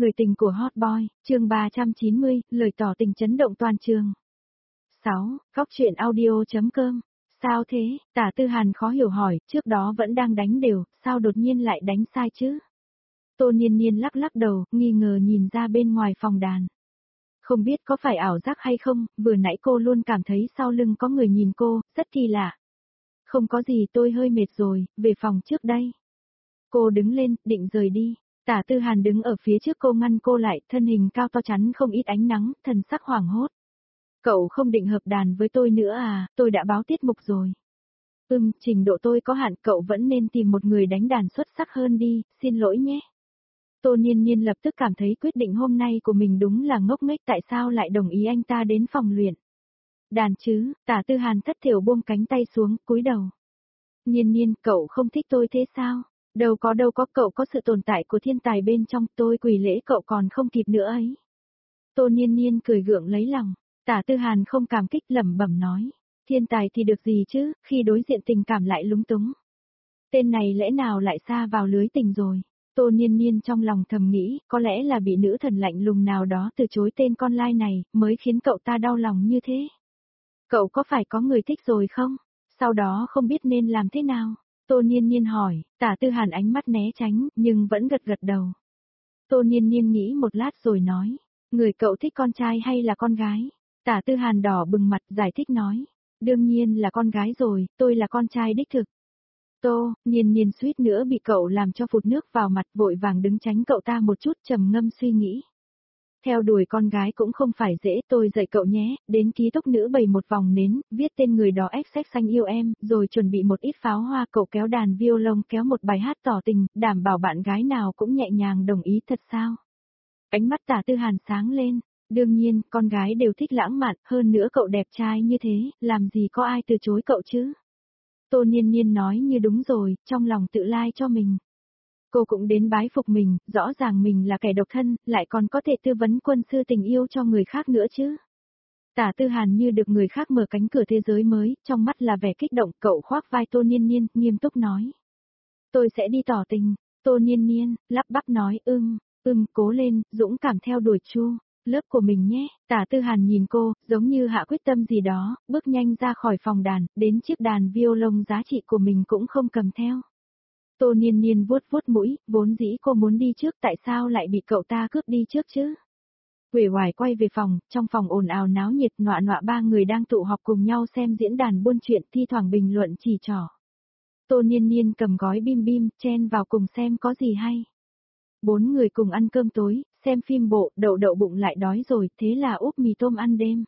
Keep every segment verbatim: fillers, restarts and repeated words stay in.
Người tình của Hot Boy, chương ba trăm chín mươi, lời tỏ tình chấn động toàn trường. sáu. Góc truyện audio.com. Sao thế? Tả Tư Hàn khó hiểu hỏi, trước đó vẫn đang đánh đều, sao đột nhiên lại đánh sai chứ? Tô Niên Niên lắc lắc đầu, nghi ngờ nhìn ra bên ngoài phòng đàn. Không biết có phải ảo giác hay không, vừa nãy cô luôn cảm thấy sau lưng có người nhìn cô, rất kỳ lạ. Không có gì, tôi hơi mệt rồi, về phòng trước đây. Cô đứng lên, định rời đi. Tả Tư Hàn đứng ở phía trước cô ngăn cô lại, thân hình cao to chắn không ít ánh nắng, thần sắc hoảng hốt. Cậu không định hợp đàn với tôi nữa à, tôi đã báo tiết mục rồi. Ừm, trình độ tôi có hạn, cậu vẫn nên tìm một người đánh đàn xuất sắc hơn đi, xin lỗi nhé. Tô Niên Niên lập tức cảm thấy quyết định hôm nay của mình đúng là ngốc nghếch, tại sao lại đồng ý anh ta đến phòng luyện. Đàn chứ, Tả Tư Hàn thất thểu buông cánh tay xuống, cúi đầu. Niên Niên, cậu không thích tôi thế sao? Đâu có đâu có, cậu có sự tồn tại của thiên tài bên trong, tôi quỳ lễ cậu còn không kịp nữa ấy. Tô Niên Niên cười gượng lấy lòng. Tả Tư Hàn không cảm kích, lẩm bẩm nói. Thiên tài thì được gì chứ, khi đối diện tình cảm lại lúng túng. Tên này lẽ nào lại xa vào lưới tình rồi. Tô Niên Niên trong lòng thầm nghĩ, có lẽ là bị nữ thần lạnh lùng nào đó từ chối tên con lai này, mới khiến cậu ta đau lòng như thế. Cậu có phải có người thích rồi không? Sau đó không biết nên làm thế nào? Tô Niên Niên hỏi, Tả Tư Hàn ánh mắt né tránh, nhưng vẫn gật gật đầu. Tô Niên Niên nghĩ một lát rồi nói, người cậu thích con trai hay là con gái? Tả Tư Hàn đỏ bừng mặt giải thích nói, đương nhiên là con gái rồi, tôi là con trai đích thực. Tô Niên Niên suýt nữa bị cậu làm cho phụt nước vào mặt, vội vàng đứng tránh cậu ta một chút, trầm ngâm suy nghĩ. Theo đuổi con gái cũng không phải dễ, tôi dạy cậu nhé, đến ký túc nữ bày một vòng nến, viết tên người đó ích xanh yêu em, rồi chuẩn bị một ít pháo hoa, cậu kéo đàn violon kéo một bài hát tỏ tình, đảm bảo bạn gái nào cũng nhẹ nhàng đồng ý, thật sao? Ánh mắt Tả Tư Hàn sáng lên, đương nhiên, con gái đều thích lãng mạn, hơn nữa cậu đẹp trai như thế, làm gì có ai từ chối cậu chứ? Tô Niên Niên nói như đúng rồi, trong lòng tự lai cho mình. Cô cũng đến bái phục mình, rõ ràng mình là kẻ độc thân, lại còn có thể tư vấn quân sư tình yêu cho người khác nữa chứ. Tả Tư Hàn như được người khác mở cánh cửa thế giới mới, trong mắt là vẻ kích động, cậu khoác vai Tô Niên Niên, nghiêm túc nói. Tôi sẽ đi tỏ tình. Tô Niên Niên, lắp bắp nói, ưm, ưm, cố lên, dũng cảm theo đuổi Chu, lớp của mình nhé. Tả Tư Hàn nhìn cô, giống như hạ quyết tâm gì đó, bước nhanh ra khỏi phòng đàn, đến chiếc đàn violon giá trị của mình cũng không cầm theo. Tô Niên Niên vuốt vuốt mũi, vốn dĩ cô muốn đi trước, tại sao lại bị cậu ta cướp đi trước chứ? Uể oải quay về phòng, trong phòng ồn ào náo nhiệt, nọa nọa ba người đang tụ họp cùng nhau xem diễn đàn buôn chuyện, thi thoảng bình luận chỉ trỏ. Tô Niên Niên cầm gói bim bim, chen vào cùng xem có gì hay. Bốn người cùng ăn cơm tối, xem phim bộ, đậu đậu bụng lại đói rồi, thế là úp mì tôm ăn đêm.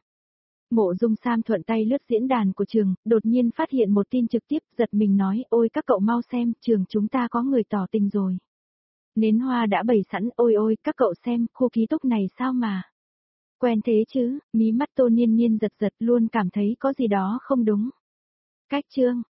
Mộ Dung Sam thuận tay lướt diễn đàn của trường, đột nhiên phát hiện một tin trực tiếp, giật mình nói, ôi các cậu mau xem, trường chúng ta có người tỏ tình rồi. Nến hoa đã bày sẵn, ôi ôi, các cậu xem, khu ký túc này sao mà. Quen thế chứ, mí mắt Tô Niên Niên giật giật, luôn cảm thấy có gì đó không đúng. Cách chương,